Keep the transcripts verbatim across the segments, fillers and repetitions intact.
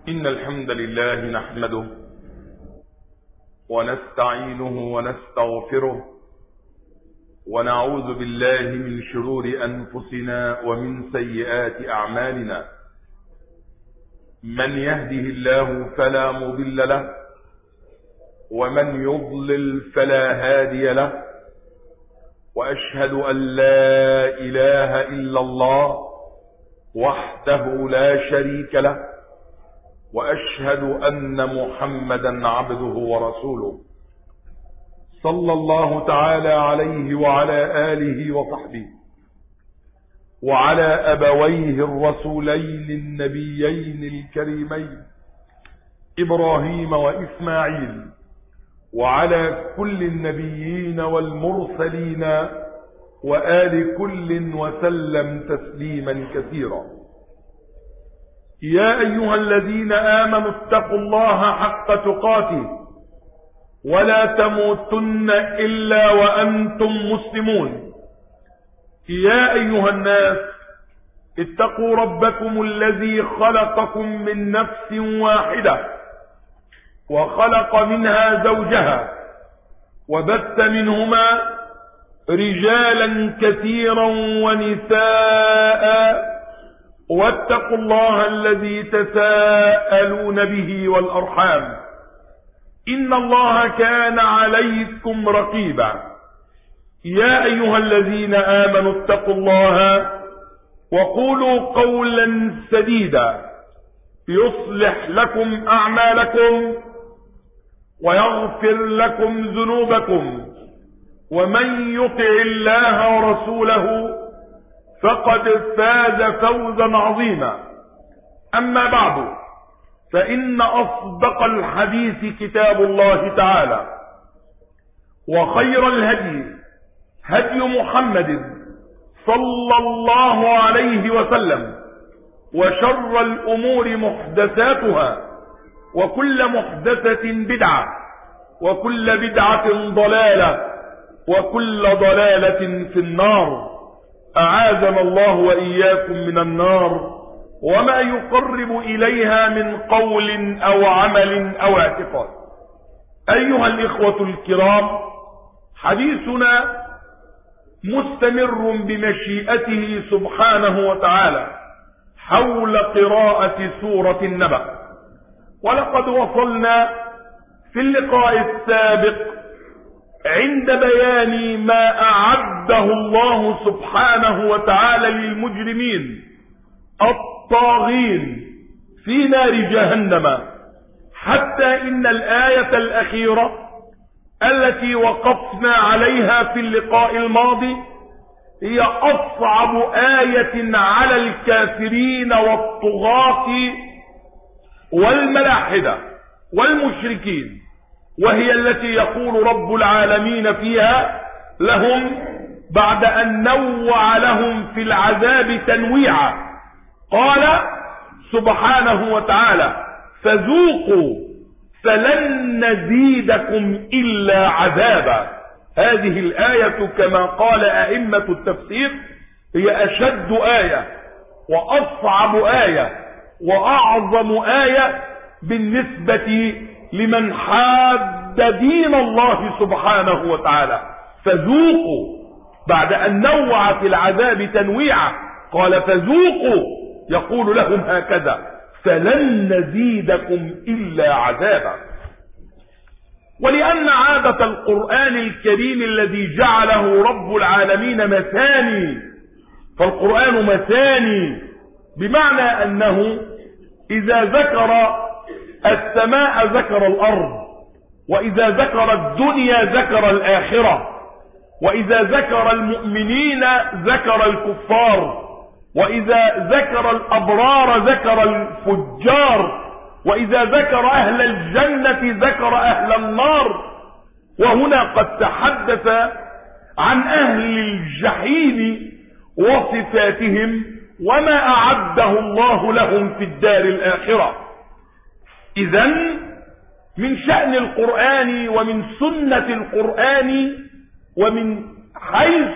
إن الحمد لله نحمده ونستعينه ونستغفره ونعوذ بالله من شرور أنفسنا ومن سيئات أعمالنا. من يهده الله فلا مضل له ومن يضلل فلا هادي له، وأشهد أن لا إله إلا الله وحده لا شريك له، وأشهد أن محمدا عبده ورسوله صلى الله تعالى عليه وعلى آله وصحبه وعلى أبويه الرسولين النبيين الكريمين إبراهيم وإسماعيل، وعلى كل النبيين والمرسلين وآل كل وسلم تسليما كثيرا. يا أيها الذين آمنوا اتقوا الله حق تقاته ولا تموتن إلا وأنتم مسلمون. يا أيها الناس اتقوا ربكم الذي خلقكم من نفس واحدة وخلق منها زوجها وبث منهما رجالا كثيرا ونساء، واتقوا الله الذي تساءلون به والأرحام إن الله كان عليكم رقيبا. يا أيها الذين آمنوا اتقوا الله وقولوا قولا سديدا يصلح لكم أعمالكم ويغفر لكم ذنوبكم، ومن يطع الله ورسوله فقد فاز فوزا عظيما. أما بعد، فإن أصدق الحديث كتاب الله تعالى، وخير الهدي هدي محمد صلى الله عليه وسلم، وشر الأمور محدثاتها، وكل محدثة بدعة، وكل بدعة ضلالة، وكل ضلالة في النار. أعاذنا الله وإياكم من النار وما يقرب إليها من قول أو عمل أو اعتقاد. أيها الإخوة الكرام، حديثنا مستمر بمشيئته سبحانه وتعالى حول قراءة سورة النبأ، ولقد وصلنا في اللقاء السابق عند بيان ما أعده الله سبحانه وتعالى للمجرمين الطاغين في نار جهنم، حتى إن الآية الأخيرة التي وقفنا عليها في اللقاء الماضي هي أصعب آية على الكافرين والطغاة والملاحدة والمشركين، وهي التي يقول رب العالمين فيها لهم بعد أن نوع لهم في العذاب تنويعا، قال سبحانه وتعالى: فذوقوا فلن نزيدكم إلا عذابا. هذه الآية كما قال أئمة التفسير هي أشد آية وأصعب آية وأعظم آية بالنسبة لمن حاد دين الله سبحانه وتعالى. فذوقوا بعد أن نوع في العذاب تنويعا قال فذوقوا، يقول لهم هكذا: فلن نزيدكم إلا عذابا. ولأن عادة القرآن الكريم الذي جعله رب العالمين مثاني، فالقرآن مثاني بمعنى أنه إذا ذكر السماء ذكر الأرض، وإذا ذكر الدنيا ذكر الآخرة، وإذا ذكر المؤمنين ذكر الكفار، وإذا ذكر الأبرار ذكر الفجار، وإذا ذكر أهل الجنة ذكر أهل النار. وهنا قد تحدث عن أهل الجحيم وصفاتهم وما أعده الله لهم في الدار الآخرة. إذن من شأن القرآن ومن سنة القرآن ومن حيث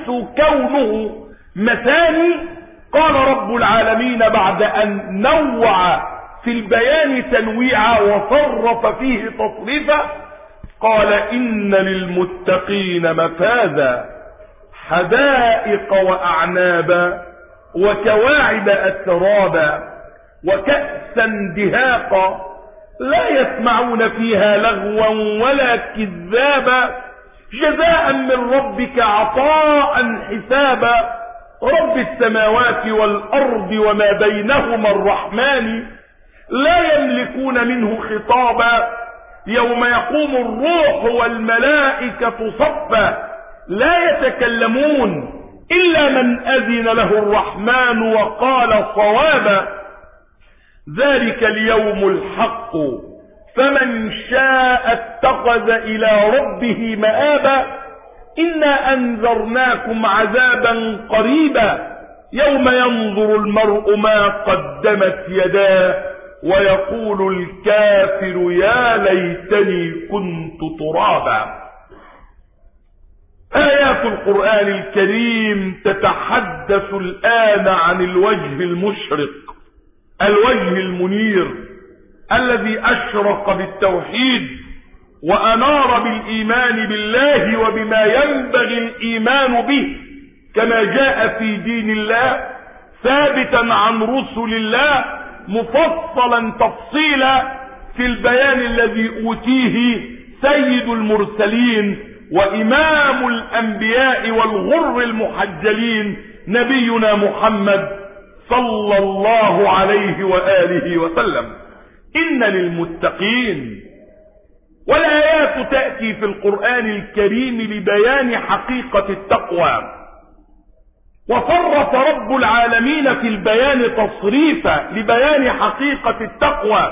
كونه مثاني، قال رب العالمين بعد أن نوع في البيان تنويعا وصرف فيه تصريفا. قال إن للمتقين مفازا حدائق وأعنابا وكواعب أترابا وكأسا دهاقا لا يسمعون فيها لغوا ولا كذابا جزاء من ربك عطاء حسابا رب السماوات والأرض وما بينهما الرحمن لا يملكون منه خطابا يوم يقوم الروح والملائكة صفا لا يتكلمون إلا من أذن له الرحمن وقال صوابا ذلك اليوم الحق فمن شاء اتخذ إلى ربه مآبا إنا أنذرناكم عذابا قريبا يوم ينظر المرء ما قدمت يداه ويقول الكافر يا ليتني كنت ترابا. آيات القرآن الكريم تتحدث الآن عن الوجه المشرق، الوجه المنير الذي أشرق بالتوحيد وأنار بالإيمان بالله وبما ينبغي الإيمان به كما جاء في دين الله ثابتا عن رسل الله مفصلا تفصيلا في البيان الذي أوتيه سيد المرسلين وإمام الأنبياء والغر المحجلين نبينا محمد صلى الله عليه وآله وسلم. إن للمتقين، والآيات تأتي في القرآن الكريم لبيان حقيقة التقوى، وصرف رب العالمين في البيان تصريفا لبيان حقيقة التقوى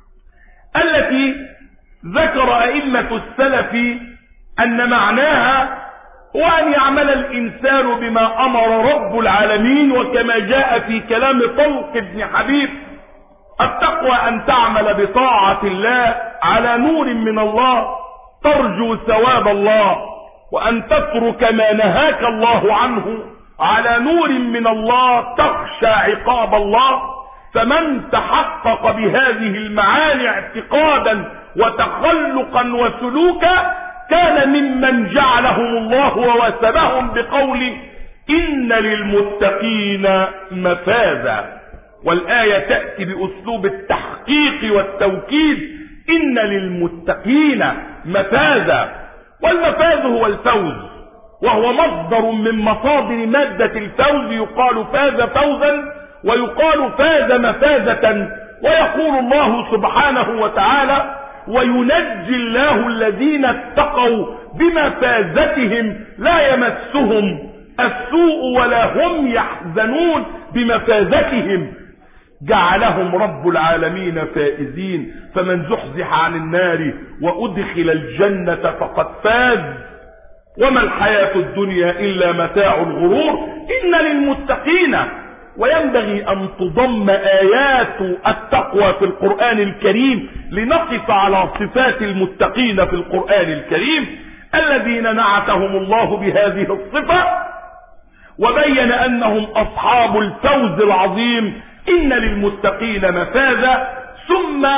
التي ذكر أئمة السلف أن معناها هو أن يعمل الإنسان بما أمر رب العالمين، وكما جاء في كلام طلق بن حبيب التقوى أن تعمل بطاعة الله على نور من الله ترجو ثواب الله، وأن تترك ما نهاك الله عنه على نور من الله تخشى عقاب الله. فمن تحقق بهذه المعاني اعتقادا وتخلقا وسلوكا كان ممن جعلهم الله ووثبهم بقول إن للمتقين مفازا. والآية تأتي بأسلوب التحقيق والتوكيد، إن للمتقين مفازا. والمفاز هو الفوز، وهو مصدر من مصادر مادة الفوز، يقال فاز فوزا ويقال فاز مفازة. ويقول الله سبحانه وتعالى وينجي الله الذين اتقوا بمفازتهم لا يمسهم السوء ولا هم يحزنون بمفازتهم، جعلهم رب العالمين فائزين. فمن زحزح عن النار وأدخل الجنة فقد فاز، وما الحياة الدنيا إلا متاع الغرور. إن للمتقين، وينبغي أن تضم آيات التقوى في القرآن الكريم لنقف على صفات المتقين في القرآن الكريم الذين نعتهم الله بهذه الصفة وبين أنهم أصحاب الفوز العظيم. إن للمتقين مفازا، ثم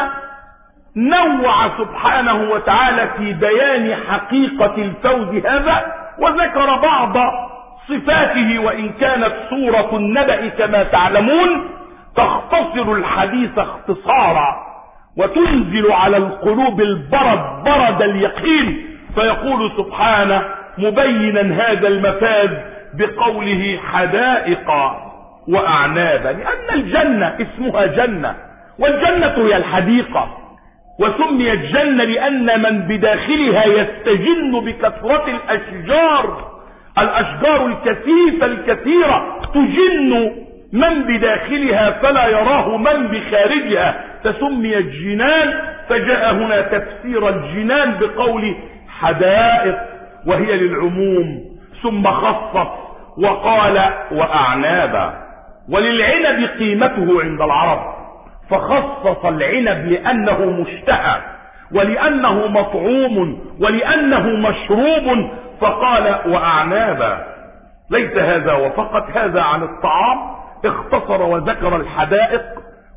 نوع سبحانه وتعالى في بيان حقيقة الفوز هذا وذكر بعض صفاته، وإن كانت سورة النبأ كما تعلمون تختصر الحديث اختصارا وتنزل على القلوب البرد برد اليقين. فيقول سبحانه مبينا هذا المفاز بقوله حدائق وأعنابا، لأن الجنة اسمها جنة، والجنة هي الحديقة، وسميت جنة لأن من بداخلها يستجن بكثرة الأشجار، الأشجار الكثيفة الكثيرة تجن من بداخلها فلا يراه من بخارجها، فسميت جنان. فجاء هنا تفسير الجنان بقول حدائق وهي للعموم، ثم خصص وقال وأعنابا. وللعنب قيمته عند العرب، فخصص العنب لأنه مشتهى ولأنه مطعوم ولأنه مشروب، فقال وأعنابا. ليس هذا وفقط، هذا عن الطعام اختصر وذكر الحدائق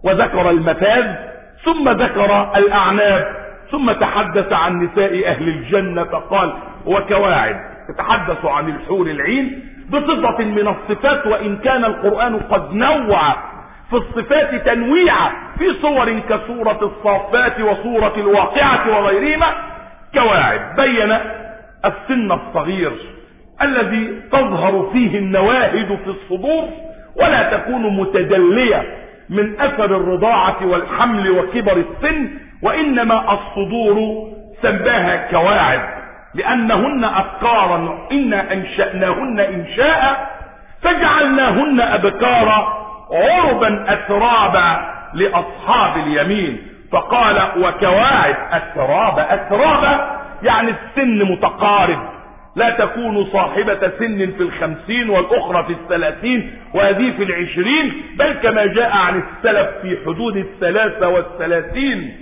وذكر المفاز ثم ذكر الأعناب ثم تحدث عن نساء أهل الجنة فقال وكواعب، تتحدث عن الحور العين بصفة من الصفات، وإن كان القرآن قد نوع في الصفات تنويعا في صور كسورة الصافات وصورة الواقعة وغيرهما. كواعب بين السن الصغير الذي تظهر فيه النواهد في الصدور ولا تكون متدلية من أثر الرضاعة والحمل وكبر السن، وإنما الصدور سماها كواعب لأنهن أبكارا إنا أنشأناهن إنشاء فجعلناهن أبكارا عربا أترابا لأصحاب اليمين. فقال وكواعب أترابا، أترابا يعني السن متقارب، لا تكون صاحبة سن في الخمسين والأخرى في الثلاثين وهذه في العشرين، بل كما جاء عن السلف في حدود الثلاثة والثلاثين.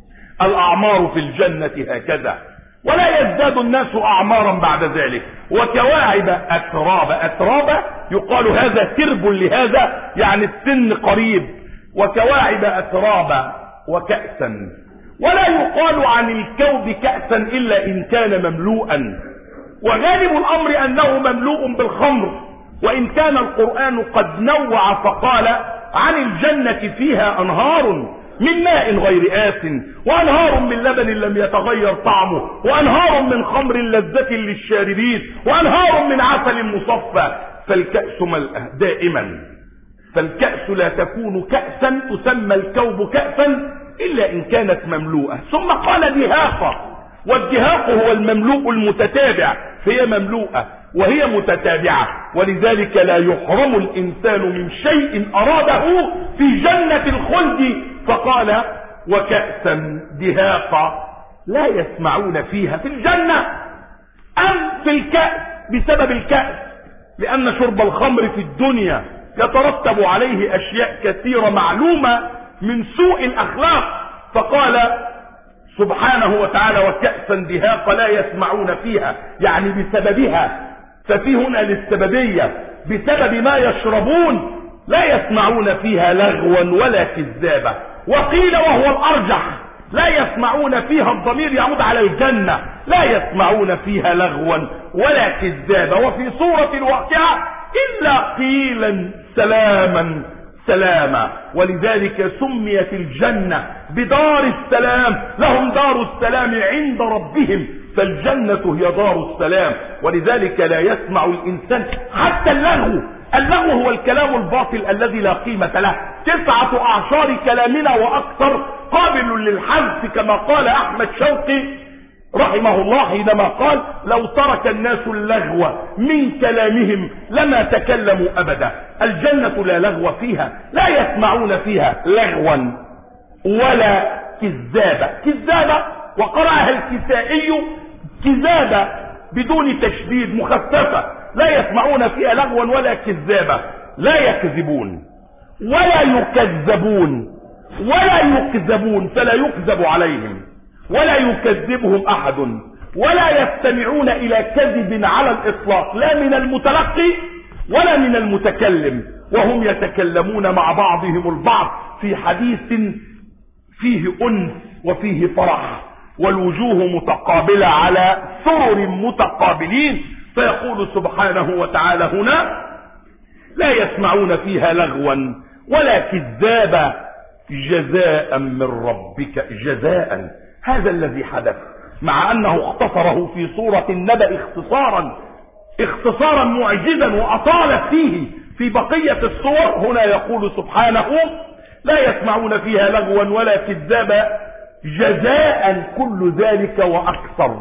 الأعمار في الجنة هكذا، ولا يزداد الناس أعمارا بعد ذلك. وكواعب أترابا، أترابا يقال هذا ترب لهذا يعني السن قريب. وكواعب أترابا وكأسا، ولا يقال عن الكوب كأسا إلا إن كان مملوءا، وغالب الأمر أنه مملوء بالخمر، وإن كان القرآن قد نوع فقال عن الجنة فيها أنهار من ماء غير آس وأنهار من لبن لم يتغير طعمه وأنهار من خمر لذة للشاربين وأنهار من عسل مصفى. فالكأس ملأه دائما، فالكأس لا تكون كأسا، تسمى الكوب كأسا إلا إن كانت مملوءة. ثم قال دهاقا، والدهاق هو المملوء المتتابع، فهي مملوءة وهي متتابعة، ولذلك لا يحرم الإنسان من شيء أراده في جنة الخلد. فقال وكأسا دهاقا لا يسمعون فيها في الجنة أم في الكأس بسبب الكأس، لأن شرب الخمر في الدنيا يترتب عليه أشياء كثيرة معلومة من سوء الأخلاق. فقال سبحانه وتعالى وكأسا دهاقا لا يسمعون فيها، يعني بسببها، ففي هنا للسببية، بسبب ما يشربون لا يسمعون فيها لغوا ولا كذابا. وقيل وهو الأرجح لا يسمعون فيها، الضمير يعود على الجنة، لا يسمعون فيها لغوا ولا كذابا. وفي سورة الواقعة إلا قيلا سلاما سلاما، ولذلك سميت الجنة بدار السلام، لهم دار السلام عند ربهم، فالجنة هي دار السلام. ولذلك لا يسمع الإنسان حتى اللغو، اللغو هو الكلام الباطل الذي لا قيمة له، تسعة أعشار كلامنا وأكثر قابل للحذف، كما قال أحمد شوقي رحمه الله حينما قال لو ترك الناس اللغو من كلامهم لما تكلموا أبدا. الجنة لا لغو فيها، لا يسمعون فيها لغوا ولا كذابة. كذابة وقرأها الكسائي كذابة بدون تشديد مخففة، لا يسمعون فيها لغوا ولا كذابة، لا يكذبون ولا يكذبون ولا يكذبون، فلا يكذب عليهم ولا يكذبهم أحد، ولا يستمعون إلى كذب على الإطلاق، لا من المتلقي ولا من المتكلم، وهم يتكلمون مع بعضهم البعض في حديث فيه أنس وفيه فرح، والوجوه متقابلة على سرر متقابلين. فيقول سبحانه وتعالى هنا لا يسمعون فيها لغوا ولا كذابا جزاء من ربك، جزاء، هذا الذي حدث، مع أنه اختصره في سورة النبأ اختصارا اختصارا معجزا وأطال فيه في بقية السور. هنا يقول سبحانه لا يسمعون فيها لغوا ولا كذابا جزاء كل ذلك وأكثر.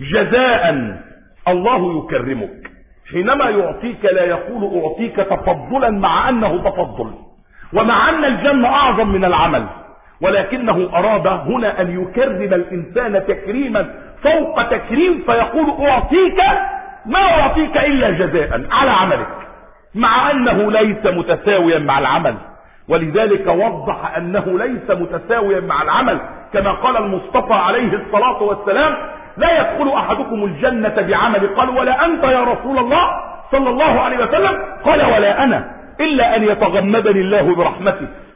جزاء الله يكرمك، حينما يعطيك لا يقول أعطيك تفضلا مع أنه تفضل ومع أن الجنة أعظم من العمل، ولكنه أراد هنا أن يكرم الإنسان تكريما فوق تكريم، فيقول أعطيك ما أعطيك إلا جزاء على عملك، مع أنه ليس متساويا مع العمل. ولذلك وضح أنه ليس متساويا مع العمل، كما قال المصطفى عليه الصلاة والسلام لا يدخل أحدكم الجنة بعمل، قال ولا أنت يا رسول الله صلى الله عليه وسلم؟ قال ولا أنا، إلا أن يتغمدني الله برحمته.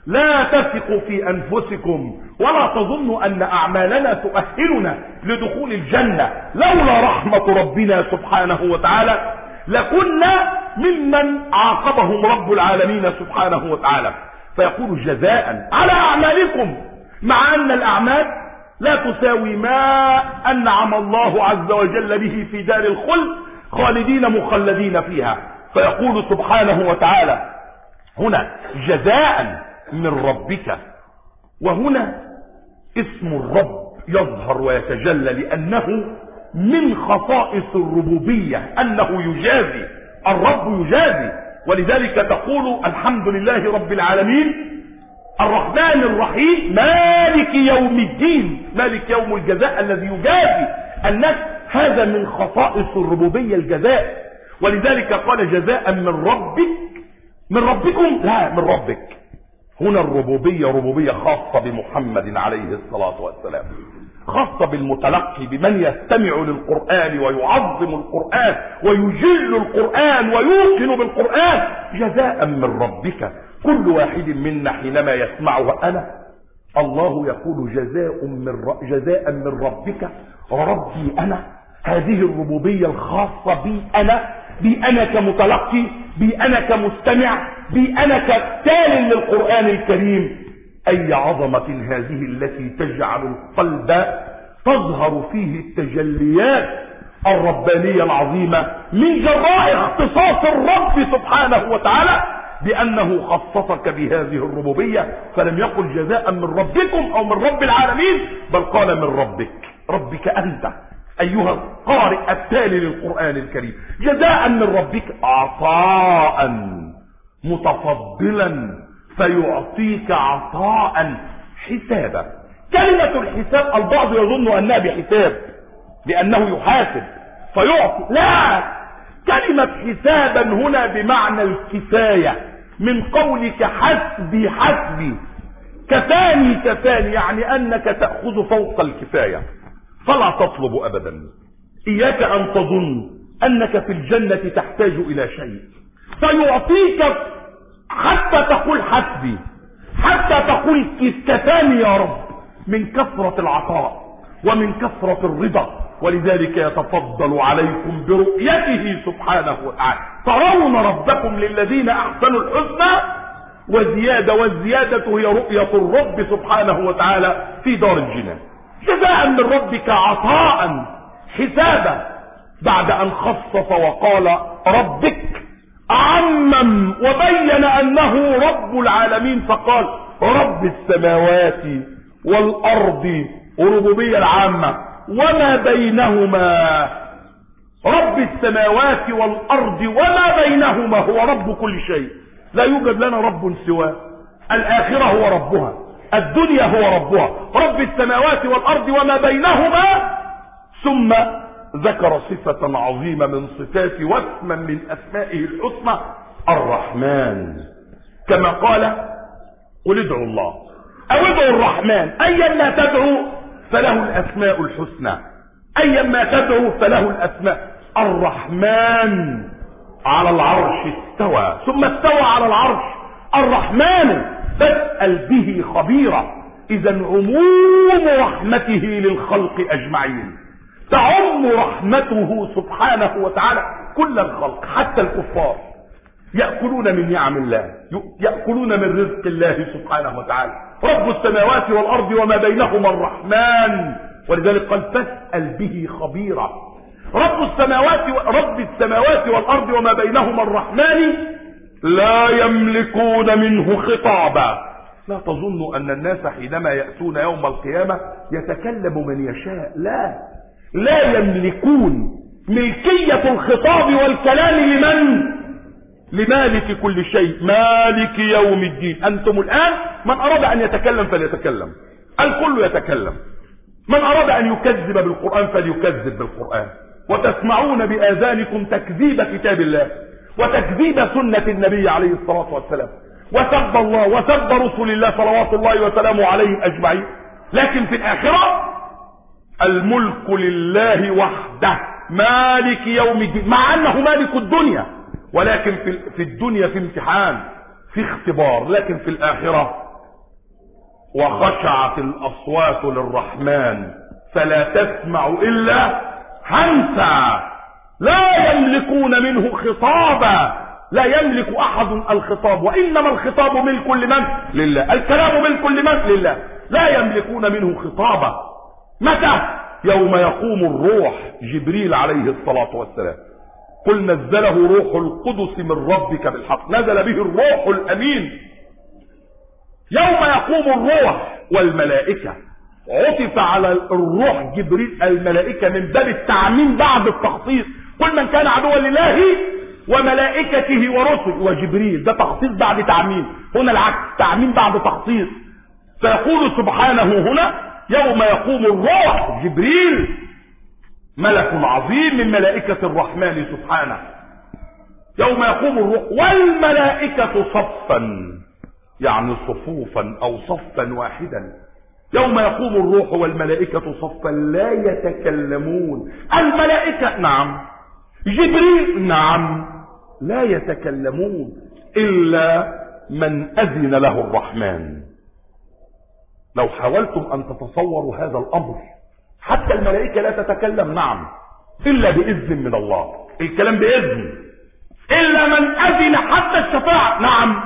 لا تثقوا في أنفسكم ولا تظنوا أن أعمالنا تؤهلنا لدخول الجنة. لولا رحمة ربنا سبحانه وتعالى لكنا ممن عاقبهم رب العالمين سبحانه وتعالى. فيقول جزاء على أعمالكم، مع أن الأعمال لا تساوي ما أنعم الله عز وجل به في دار الخلد خالدين مخلدين فيها. فيقول سبحانه وتعالى هنا جزاء من ربك، وهنا اسم الرب يظهر ويتجلى لأنه من خصائص الربوبية أنه يجازي، الرب يجازي. ولذلك تقول الحمد لله رب العالمين الرحمن الرحيم مالك يوم الدين، مالك يوم الجزاء الذي يجازي الناس. هذا من خصائص الربوبية الجزاء. ولذلك قال جزاء من ربك، من ربكم لا من ربك. هنا الربوبية ربوبية خاصة بمحمد عليه الصلاة والسلام، خاصة بالمتلقي، بمن يستمع للقرآن ويعظم القرآن ويجل القرآن ويوقن بالقرآن. جزاء من ربك، كل واحد منا حينما يسمعه أنا الله يقول جزاء من ر... جزاء من ربك ربي أنا. هذه الربوبية الخاصة بي أنا، بي أنا كمتلقي، بي أنا كمستمع، بي أنا كتال للقرآن الكريم. أي عظمة هذه التي تجعل القلب تظهر فيه التجليات الربانية العظيمة من جراء اختصاص الرب سبحانه وتعالى بأنه خصصك بهذه الربوبية. فلم يقل جزاء من ربكم أو من رب العالمين، بل قال من ربك، ربك أنت أيها القارئ التالي للقرآن الكريم. جزاء من ربك عطاء متفضلا فيعطيك عطاء حسابا. كلمة الحساب البعض يظن أنها بحساب لأنه يحاسب فيعطي، لا، كلمة حسابا هنا بمعنى الكفاية، من قولك حسبي حسبي، كفاني كفاني، يعني أنك تأخذ فوق الكفاية فلا تطلب أبدا. إياك أن تظن أنك في الجنة تحتاج إلى شيء، فيعطيك حتى تقول حسبي، حتى تقول كفاني يا رب، من كثرة العطاء ومن كثرة الرضا. ولذلك يتفضل عليكم برؤيته سبحانه وتعالى. ترون ربكم للذين أحسنوا الحسنى وزيادة، والزيادة هي رؤية الرب سبحانه وتعالى في دار الجنان. جزاء من ربك عطاء حسابا، بعد أن خصص وقال ربك عمم وبين أنه رب العالمين فقال رب السماوات والأرض، وربوبية العامة وما بينهما. رب السماوات والأرض وما بينهما، هو رب كل شيء، لا يوجد لنا رب سواه. الآخرة هو ربها، الدنيا هو ربها، رب السماوات والأرض وما بينهما. ثم ذكر صفة عظيمة من صفات واسما من أسمائه الحسنى الرحمن، كما قال قل ادعوا الله أو ادعوا الرحمن أيا ما تدعو فله الأسماء الحسنى، أيا ما تدعو فله الأسماء. الرحمن على العرش استوى، ثم استوى على العرش. الرحمن فاسأل به خبيرا. إذا عموم رحمته للخلق أجمعين، تعم رحمته سبحانه وتعالى كل الخلق، حتى الكفار يأكلون من نعم الله، يأكلون من رزق الله سبحانه وتعالى. رب السماوات والأرض وما بينهما الرحمن، ولذلك قال فاسأل به خبيرا. رب السماوات رب السماوات والأرض وما بينهما الرحمن لا يملكون منه خطابا. لا تظن أن الناس حينما يأتون يوم القيامة يتكلم من يشاء، لا، لا يملكون. ملكية الخطاب والكلام لمن؟ لمالك كل شيء، مالك يوم الدين. أنتم الآن من أراد أن يتكلم فليتكلم، الكل يتكلم. من أراد أن يكذب بالقرآن فليكذب بالقرآن. وتسمعون بآذانكم تكذيب كتاب الله وتكذيب سنة النبي عليه الصلاة والسلام، وسب الله وسب رسول الله صلوات الله وسلامه عليهم أجمعين. لكن في الآخرة الملك لله وحده مالك يوم الدين، مع أنه مالك الدنيا، ولكن في الدنيا في امتحان، في اختبار، لكن في الآخرة وخشعت الأصوات للرحمن فلا تسمع إلا همسا لا يملكون منه خطابا. لا يملك أحد الخطاب، وإنما الخطاب ملك لمن؟ لله. الكلام ملك لمن؟ لله. لا يملكون منه خطابا. متى؟ يوم يقوم الروح جبريل عليه الصلاة والسلام، قل نزله روح القدس من ربك بالحق، نزل به الروح الأمين. يوم يقوم الروح والملائكة، عطف على الروح جبريل الملائكة من باب التعميم بعد التخصيص. قل من كان عدوا لله وملائكته ورسله وجبريل، ده تخصيص بعد تعميم. هنا العكس، تعميم بعد تخصيص. فيقول سبحانه هنا يوم يقوم الروح جبريل، ملك عظيم من ملائكة الرحمن سبحانه، يوم يقوم الروح والملائكة صفا، يعني صفوفا او صفا واحدا. يوم يقوم الروح والملائكة صفا لا يتكلمون. الملائكة نعم، جبريل نعم، لا يتكلمون إلا من أذن له الرحمن. لو حاولتم أن تتصوروا هذا الأمر، حتى الملائكة لا تتكلم نعم إلا بإذن من الله، الكلام بإذن، إلا من أذن حتى الشفاعة نعم.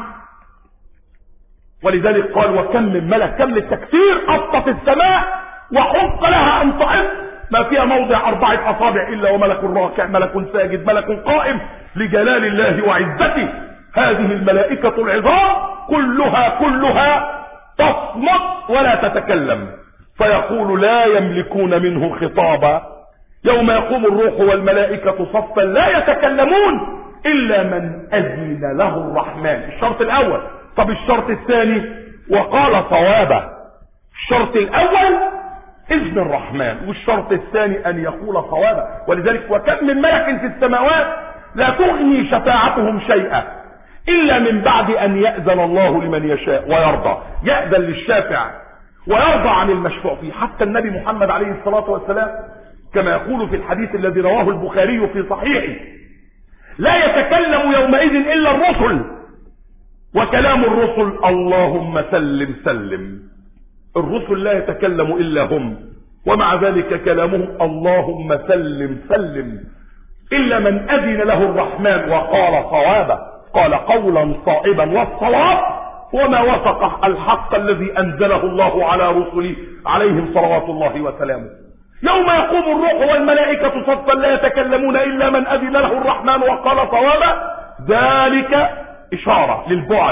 ولذلك قال وكم من ملك، كم للتكثير، أطت السماء وحق لها أن تعظ، ما فيها موضع أربعة أصابع إلا وملك راكع، ملك ساجد، ملك قائم لجلال الله وعزته. هذه الملائكة العظام كلها كلها تصمت ولا تتكلم، فيقول لا يملكون منه خطابا. يوم يقوم الروح والملائكة صفا لا يتكلمون إلا من أذن له الرحمن. الشرط الأول. طب الشرط الثاني؟ وقال صوابا. الشرط الأول إذن الرحمن، والشرط الثاني أن يقول صوابا. ولذلك وكم من ملك في السماوات لا تغني شفاعتهم شيئا إلا من بعد أن يأذن الله لمن يشاء ويرضى. يأذن للشافع ويرضى عن المشفوع فيه. حتى النبي محمد عليه الصلاة والسلام كما يقول في الحديث الذي رواه البخاري في صحيحه لا يتكلم يومئذ إلا الرسل، وكلام الرسل اللهم سلم سلم. الرسل لا يتكلم إلا هم، ومع ذلك كلامهم اللهم سلم سلم، إلا من أذن له الرحمن وقال صوابا، قال قولا صائبا. والصواب وما وفق الحق الذي أنزله الله على رسله عليهم صلوات الله وسلامه. يوم يقوم الروح والملائكة صفا لا يتكلمون إلا من أذن له الرحمن وقال صوابا، ذلك إشارة للبعد.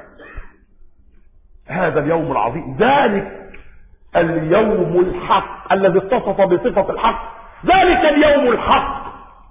هذا اليوم العظيم، ذلك اليوم الحق الذي اتصف بصفة الحق، ذلك اليوم الحق.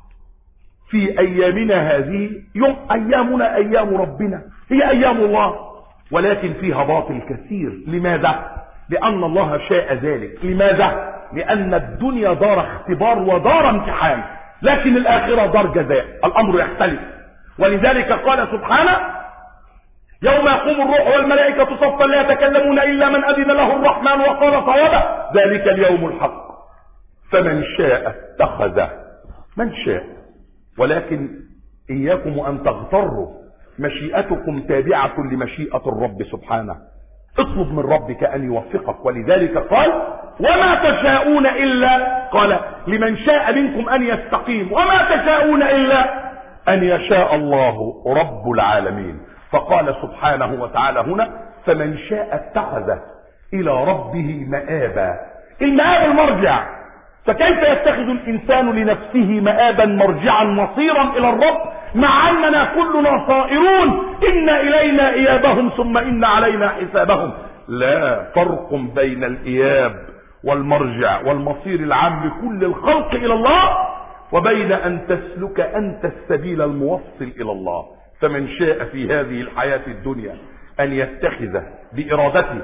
في أيامنا هذه يوم أيامنا أيام ربنا، هي أيام الله، ولكن فيها باطل كثير. لماذا؟ لأن الله شاء ذلك. لماذا؟ لأن الدنيا دار اختبار ودار امتحان، لكن الآخرة دار جزاء، الأمر يختلف. ولذلك قال سبحانه يوم يقوم الروح والملائكة صفا لا يتكلمون إلا من أذن له الرحمن وقال صوابا، ذلك اليوم الحق. فمن شاء اتخذ، من شاء، ولكن إياكم أن تغتروا، مشيئتكم تابعة لمشيئة الرب سبحانه. اطلب من ربك أن يوفقك. ولذلك قال وما تشاءون إلا، قال لمن شاء منكم أن يستقيم، وما تشاءون إلا أن يشاء الله رب العالمين. فقال سبحانه وتعالى هنا فمن شاء اتخذ إلى ربه مآبا. المآب المرجع، فكيف يتخذ الإنسان لنفسه مآبا مرجعا مصيرا إلى الرب، مع أننا كلنا صائرون إن إلينا إيابهم ثم إن علينا حسابهم. لا فرق بين الإياب والمرجع والمصير العام لكل الخلق إلى الله، وبين أن تسلك أنت السبيل الموصل إلى الله. فمن شاء في هذه الحياة الدنيا أن يتخذ بإرادته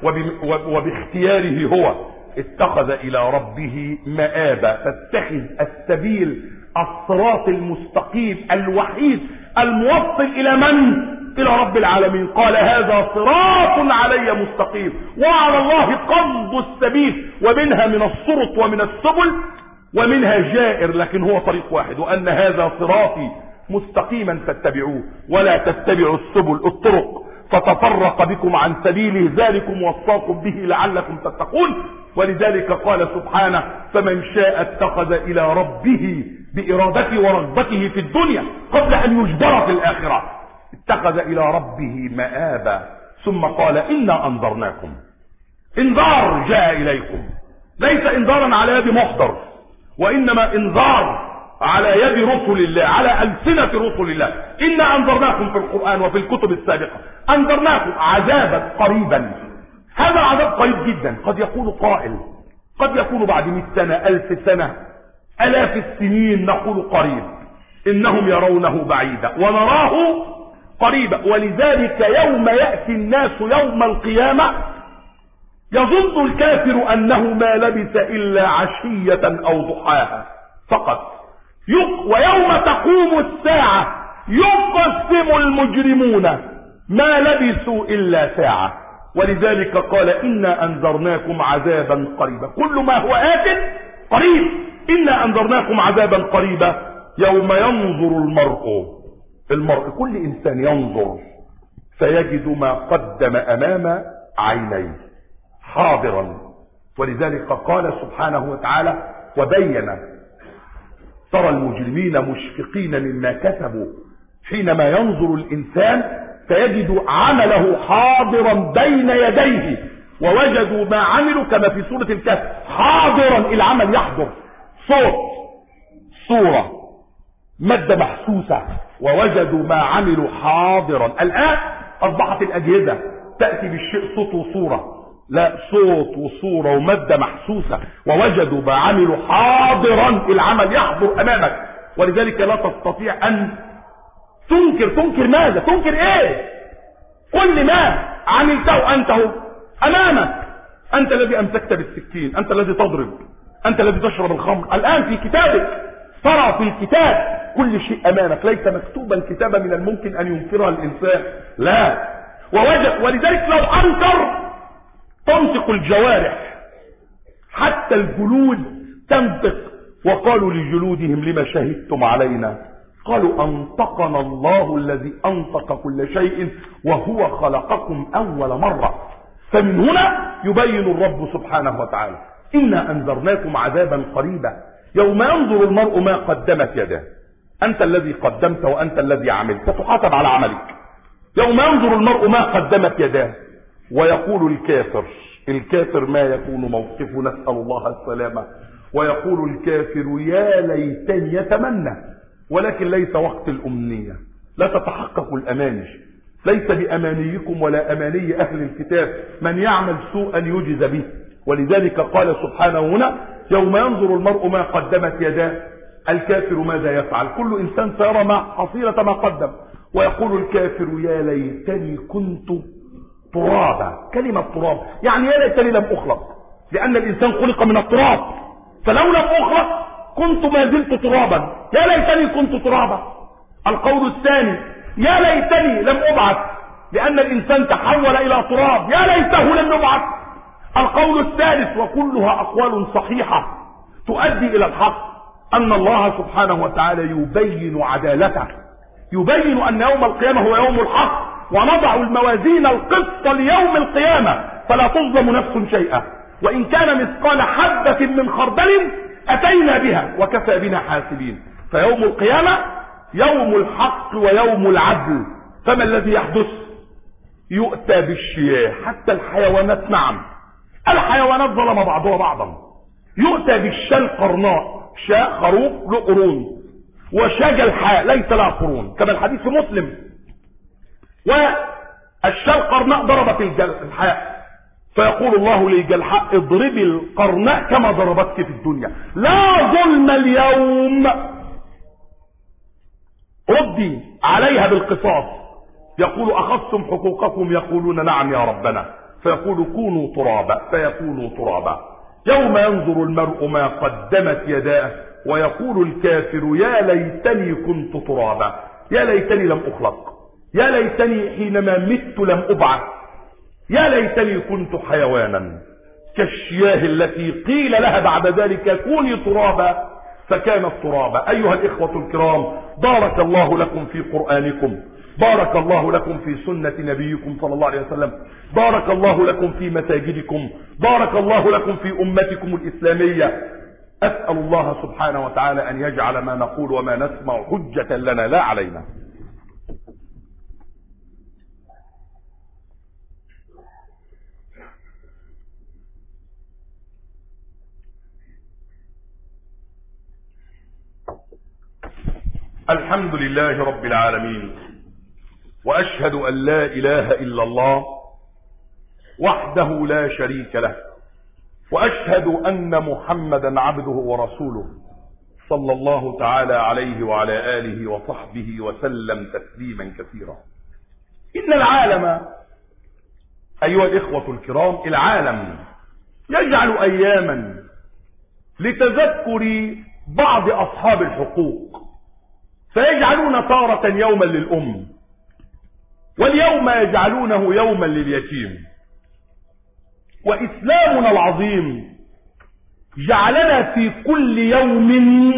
وباختياره هو، اتخذ إلى ربه مآبا. فاتخذ السبيل الصراط المستقيم الوحيد الموصل إلى من؟ إلى رب العالمين. قال هذا صراط علي مستقيم، وعلى الله قصد السبيل، ومنها من الصرط ومن السبل ومنها جائر، لكن هو طريق واحد، وأن هذا صراطي مستقيما فاتبعوه ولا تتبعوا السبل الطرق فتفرق بكم عن سبيله ذلكم وصاكم به لعلكم تتقون. ولذلك قال سبحانه فمن شاء اتخذ الى ربه بارادته ورغبته في الدنيا قبل ان يجبر في الاخره اتخذ الى ربه مآبا. ثم قال انا انذرناكم. انذار جاء اليكم ليس انذارا على يد محضر، وانما انذار على يد رسل الله، على ألسنة رسل الله. إنا أنذرناكم في القرآن وفي الكتب السابقة، أنذرناكم عذابا قريبا. هذا العذاب قريب جدا. قد يقول قائل، قد يكون بعد مئة سنة، ألف سنة، ألاف السنين نقول قريب. إنهم يرونه بعيدا ونراه قريبا. ولذلك يوم يأتي الناس يوم القيامة يظن الكافر أنه ما لبث إلا عشية أو ضحاها فقط. ويوم تقوم الساعة يقسم المجرمون ما لبثوا إلا ساعة. ولذلك قال إنا أنذرناكم عذابا قريبا. كل ما هو آت قريب. إنا أنذرناكم عذابا قريبا يوم ينظر المرء المرء كل إنسان ينظر فيجد ما قدم أمام عينيه حاضرا. ولذلك قال سبحانه وتعالى وبين ترى المجرمين مشفقين مما كسبوا حينما ينظر الإنسان فيجد عمله حاضرا بين يديه ووجدوا ما عملوا كما في سورة الكهف حاضرا. العمل يحضر، صوت، صورة، مادة محسوسة، ووجدوا ما عملوا حاضرا. الآن أصبحت الأجهزة تأتي بالشيء صوت وصورة، لا، صوت وصورة ومادة محسوسة، ووجدوا ما عملوا حاضرا. العمل يحضر أمامك. ولذلك لا تستطيع أن تنكر. تنكر ماذا؟ تنكر ايه؟ كل ما عملته أنت هو أمامك. أنت الذي أمسكت بالسكين، أنت الذي تضرب، أنت الذي تشرب الخمر. الآن في كتابك، ترى في الكتاب كل شيء أمامك. ليس مكتوبا كتابا من الممكن أن ينكرها الإنسان، لا. ووجد ولذلك لو أنكر تنطق الجوارح، حتى الجلود تنطق. وقالوا لجلودهم لما شهدتم علينا؟ قالوا أنطقنا الله الذي أنطق كل شيء وهو خلقكم أول مرة. فمن هنا يبين الرب سبحانه وتعالى إنا أنذرناكم عذابا قريبا يوم ينظر المرء ما قدمت يداه. أنت الذي قدمت وأنت الذي عملت، ستحاسب على عملك. يوم ينظر المرء ما قدمت يداه ويقول الكافر الكافر ما يكون موقفه، نسأل الله السلامة. ويقول الكافر يا ليتني، يتمنى، ولكن ليس وقت الأمنية، لا تتحقق الأماني. ليس بأمانيكم ولا أماني أهل الكتاب، من يعمل سوءا يجز به. ولذلك قال سبحانه هنا يوم ينظر المرء ما قدمت يداه الكافر ماذا يفعل؟ كل إنسان سيرى ما حصيلة ما قدم. ويقول الكافر يا ليتني كنت ترابا. كلمة تراب يعني يا ليتني لم أخلق، لأن الإنسان خلق من التراب، فلو لم أخلق كنت ما زلت ترابا. يا ليتني كنت ترابا. القول الثاني يا ليتني لم أبعث، لأن الإنسان تحول إلى تراب، يا ليته لم يبعث. القول الثالث، وكلها أقوال صحيحة تؤدي إلى الحق، أن الله سبحانه وتعالى يبين عدالته، يبين أن يوم القيامة هو يوم الحق، ونضع الموازين القسط ليوم القيامة فلا تظلم نفس شيئا، وإن كان مثقال حبة من خردل أتينا بها وكفى بنا حاسبين. فيوم القيامة يوم الحق ويوم العدل. فما الذي يحدث؟ يؤتى بالشياه، حتى الحيوانات، نعم الحيوانات ظلم بعضها بعضا. يؤتى بالشاة القرناء، شاة خروف له قرون، وشاة جلحاء ليس لها قرون كما الحديث في مسلم. والشاة القرناء ضربت الجلحاء، فيقول الله للجلحاء اضربي القرناء كما ضربتك في الدنيا، لا ظلم اليوم، ردي عليها بالقصاص. يقول اخذتم حقوقكم؟ يقولون نعم يا ربنا. فيقول كونوا ترابا، فيكونوا ترابا. يوم ينظر المرء ما قدمت يداه ويقول الكافر يا ليتني كنت ترابا، يا ليتني لم اخلق، يا ليتني حينما مت لم ابعث، يا ليتني كنت حيوانا كالشياه التي قيل لها بعد ذلك كوني ترابا فكانت ترابا. ايها الاخوة الكرام، بارك الله لكم في قرآنكم بارك الله لكم في سنة نبيكم صلى الله عليه وسلم، بارك الله لكم في مساجدكم، بارك الله لكم في أمتكم الإسلامية. أسأل الله سبحانه وتعالى أن يجعل ما نقول وما نسمع حجة لنا لا علينا. الحمد لله رب العالمين، وأشهد أن لا إله إلا الله وحده لا شريك له، وأشهد أن محمدا عبده ورسوله صلى الله تعالى عليه وعلى آله وصحبه وسلم تسليما كثيرا. إن العالم أيها الإخوة الكرام، العالم يجعل أياما لتذكر بعض أصحاب الحقوق، فيجعلون تارة يوما للأم، واليوم يجعلونه يوما لليتيم. وإسلامنا العظيم جعلنا في كل يوم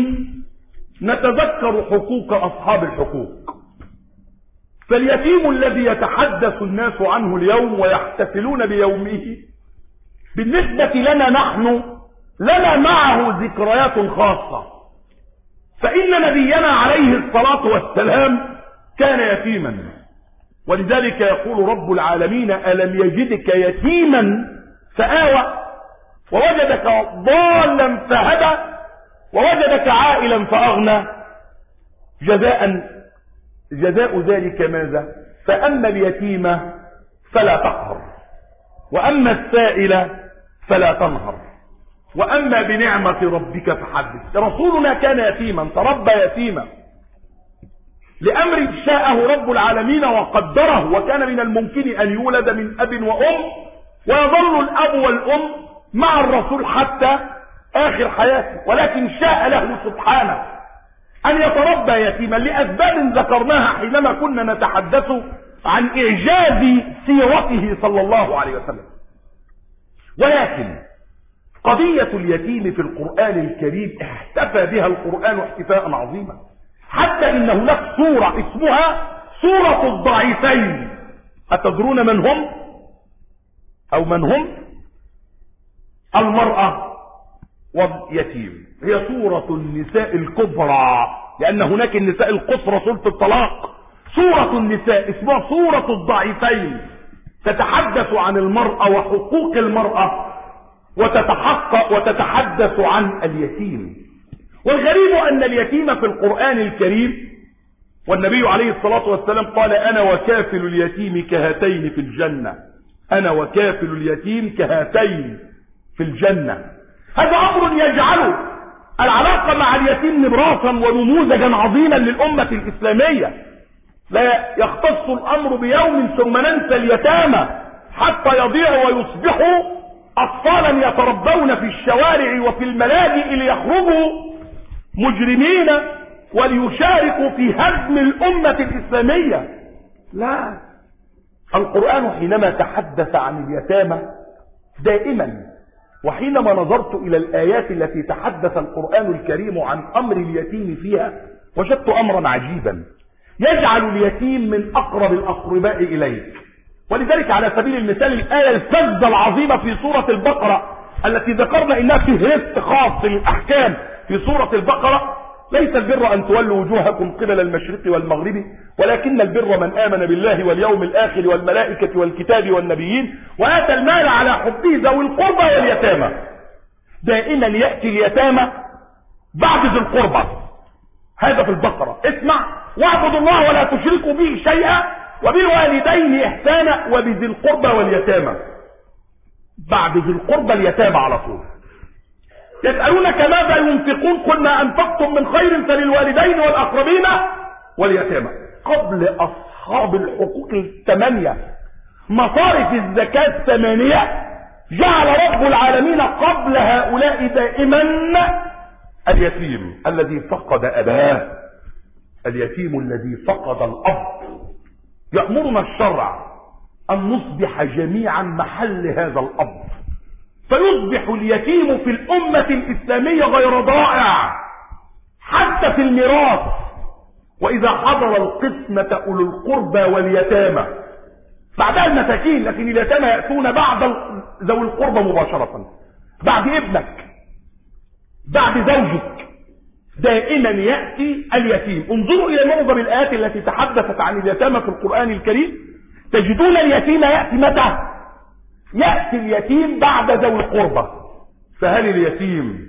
نتذكر حقوق أصحاب الحقوق. فاليتيم الذي يتحدث الناس عنه اليوم ويحتفلون بيومه، بالنسبة لنا نحن لنا معه ذكريات خاصة. فإن نبينا عليه الصلاة والسلام كان يتيما، ولذلك يقول رب العالمين: ألم يجدك يتيما فآوى ووجدك ضالا فهدى ووجدك عائلا فأغنى. جزاء جزاء ذلك ماذا؟ فأما اليتيم فلا تقهر، وأما السائل فلا تنهر، وأما بنعمة ربك فحدث. رسولنا كان يتيما، تربى يتيما لأمر شاءه رب العالمين وقدره، وكان من الممكن أن يولد من أب وأم ويظل الأب والأم مع الرسول حتى آخر حياته، ولكن شاء له سبحانه أن يتربى يتيما لأسباب ذكرناها حينما كنا نتحدث عن إعجاز سيرته صلى الله عليه وسلم. ولكن قضية اليتيم في القرآن الكريم احتفى بها القرآن احتفاء عظيما، حتى إن هناك سورة اسمها سورة الضعيفين. أتدرون من هم أو من هم؟ المرأة واليتيم. هي سورة النساء الكبرى، لأن هناك النساء القصرى سورة الطلاق. سورة النساء اسمها سورة الضعيفين، تتحدث عن المرأة وحقوق المرأة، وتتحقق وتتحدث عن اليتيم. والغريب أن اليتيم في القرآن الكريم، والنبي عليه الصلاة والسلام قال: أنا وكافل اليتيم كهاتين في الجنة، أنا وكافل اليتيم كهاتين في الجنة. هذا أمر يجعل العلاقة مع اليتيم نبراسا ونموذجا عظيما للأمة الإسلامية. لا يختص الأمر بيوم ثم ننسى اليتامى حتى يضيعوا ويصبحوا أطفالا يتربون في الشوارع وفي الملاجئ ليخرجوا مجرمين وليشاركوا في هدم الأمة الإسلامية. لا، القرآن حينما تحدث عن اليتامى دائما، وحينما نظرت إلى الآيات التي تحدث القرآن الكريم عن أمر اليتيم فيها، وجدت أمرا عجيبا يجعل اليتيم من أقرب الأقرباء إليك. ولذلك على سبيل المثال الآية الفذة العظيمة في سورة البقرة التي ذكرنا إنها فهرست خاص للأحكام في سورة البقرة: ليس البر أن تولوا وجوهكم قبل المشرق والمغرب ولكن البر من آمن بالله واليوم الآخر والملائكة والكتاب والنبيين وآتى المال على حبه ذوي القربى واليتامى. دائما يأتي اليتامى بعد ذي القربى، هذا في البقرة. اسمع: واعبدوا الله ولا تشركوا به شيئا وبالوالدين إحسانا وبذي القربى واليتامى. بعد ذي القربى اليتامى على طول. يسألونك ماذا ينفقون قل ما أنفقتم من خير فللوالدين والأقربين واليتامى. قبل أصحاب الحقوق الثمانية مصارف الزكاة الثمانية جعل رب العالمين قبل هؤلاء دائما اليتيم الذي فقد أباه، اليتيم الذي فقد الأب. يأمرنا الشرع أن نصبح جميعا محل هذا الأب، فيصبح اليتيم في الأمة الإسلامية غير ضائع حتى في الميراث. وإذا حضر القسمة أولو القربى واليتامى، بعدها المساكين، لكن اليتامى يأتون بعد ذوي القربى مباشرة، بعد ابنك، بعد زوجك، دائما يأتي اليتيم. انظروا إلى معظم الآيات التي تحدثت عن اليتامى في القرآن الكريم، تجدون اليتيم يأتي متى؟ يأتي اليتيم بعد ذوي القربى. فهل اليتيم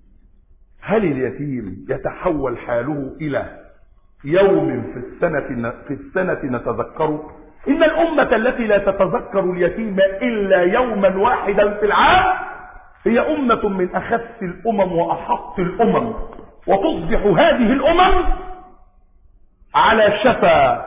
هل اليتيم يتحول حاله إلى يوم في السنة في السنة نتذكره؟ إن الأمة التي لا تتذكر اليتيم إلا يوما واحدا في العام هي أمة من أخس الأمم وأحق الأمم، وتصبح هذه الأمم على شفا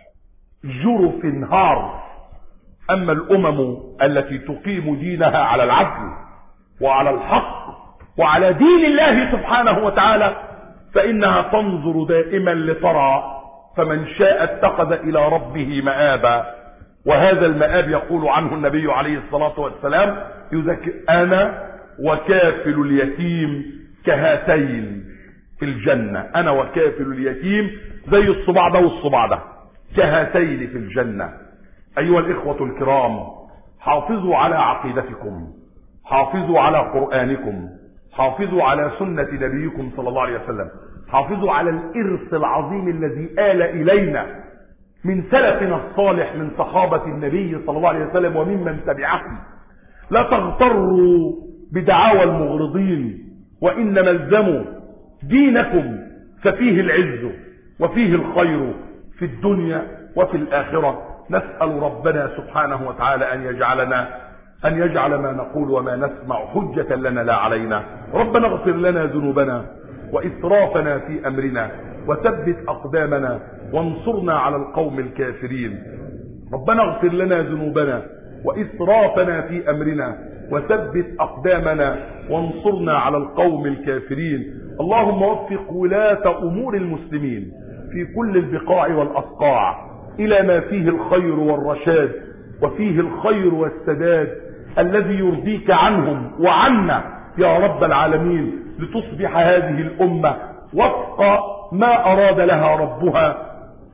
جرف هار. أما الأمم التي تقيم دينها على العدل وعلى الحق وعلى دين الله سبحانه وتعالى فإنها تنظر دائما لترى، فمن شاء اتخذ إلى ربه مآبا. وهذا المآب يقول عنه النبي عليه الصلاة والسلام: يذكر أنا وكافل اليتيم كهاتين في الجنة. أنا وكافل اليتيم زي الصباع ده والصباع ده، كهاتين في الجنة. أيها الإخوة الكرام، حافظوا على عقيدتكم، حافظوا على قرآنكم، حافظوا على سنة نبيكم صلى الله عليه وسلم، حافظوا على الإرث العظيم الذي آل إلينا من سلفنا الصالح من صحابة النبي صلى الله عليه وسلم وممن تبعهم. لا تغتروا بدعاوى المغرضين، وإنما الزموا دينكم ففيه العز وفيه الخير في الدنيا وفي الآخرة. نسأل ربنا سبحانه وتعالى أن يجعلنا أن يجعل ما نقول وما نسمع حجة لنا لا علينا. ربنا اغفر لنا ذنوبنا وإسرافنا في أمرنا وثبت أقدامنا وانصرنا على القوم الكافرين. ربنا اغفر لنا ذنوبنا وإسرافنا في أمرنا وثبت أقدامنا وانصرنا على القوم الكافرين. اللهم وفق ولاة أمور المسلمين في كل البقاع والأصقاع إلى ما فيه الخير والرشاد وفيه الخير والسداد الذي يرضيك عنهم وعنا يا رب العالمين، لتصبح هذه الأمة وفق ما أراد لها ربها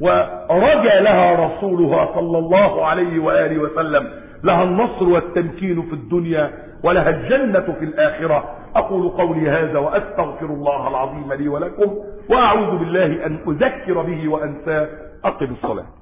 ورجى لها رسولها صلى الله عليه وآله وسلم، لها النصر والتمكين في الدنيا ولها الجنة في الآخرة. أقول قولي هذا وأستغفر الله العظيم لي ولكم، وأعوذ بالله أن أذكر به وأنساه. أقم الصلاة.